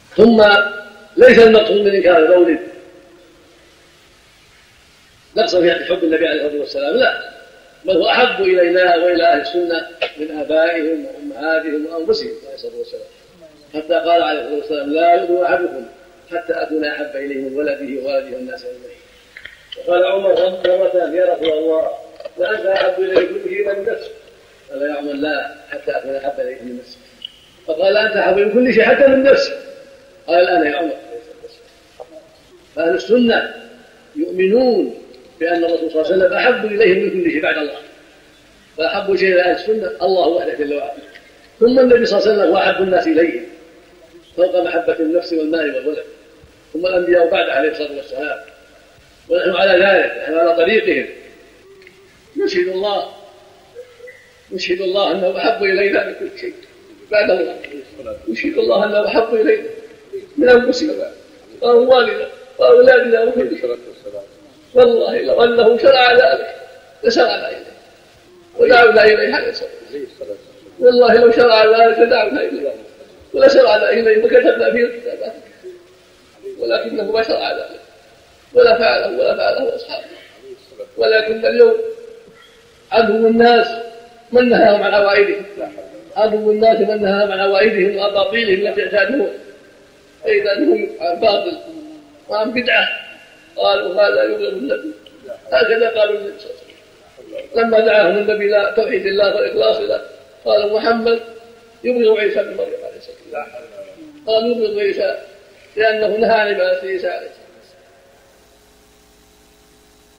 ثم ليس المقصود من إنكار المولد نقص في حب النبي عليه الصلاة والسلام، لا، بل هو أحب إلينا وإلى أهل السنة من آبائهم وأمهاتهم وأنفسهم عليه الصلاة والسلام، حتى قال عليه الصلاة والسلام: لا يؤمن أحدكم حتى أكون أحب إليه من ولده ووالده والناس أجمعين. وقال عمر مرة: يا رسول الله، لأنت أحب إليه كل شيء من نفسك. قال: يا عمر: لا، حتى أكون أحب إليه من نفسك. فقال: أنت أحب من كل شيء حتى من نفسك. قال: الآن يا عمر. فأهل السنة يؤمنون بأن الرسول صلى الله عليه وسلم أحب إليهم من كل شيء بعد الله، فأحب شيء إلى أهل السنة الله وحده جل وعلا، ثم النبي صلى الله عليه وسلم هو أحب الناس إليهم فوق محبة النفس والمال والولد، ثم الأنبياء بعد عليه الصلاة والسلام، ونحن على ذلك، نحن على طريقهم. نشهد الله أنه أحب إلينا من كل شيء بعد الله، نشهد الله أنه أحب إلينا من أنفسنا وأموالنا وأولادنا وكل شيء. والله لو أنه شرع ذلك لشرعنا إليه ودعونا إليه عليه الصلاة والسلام. والله لو شرع ذلك لدعونا إليه ولشرعنا إليه وكتبنا فيه الكتابات، ولكنه ما شرع ذلك ولا فعله أصحابه. ولكن اليوم عدو الناس من نهاهم عن عوائدهم، عدو الناس من نهاهم عن عوائدهم وأباطيلهم التي اعتادوها، فإذا هم عن باطل وعن بدعة قالوا هذا يبغض النبي. هكذا قالوا النبي صلى الله عليه وسلم لما دعاهم النبي لا توحيد الله والإخلاص له، قال: محمد يبغض عيسى بن مريم عليه السلام. قال: يبغض عيسى لأنه نهى عن عبادة عيسى عليه السلام.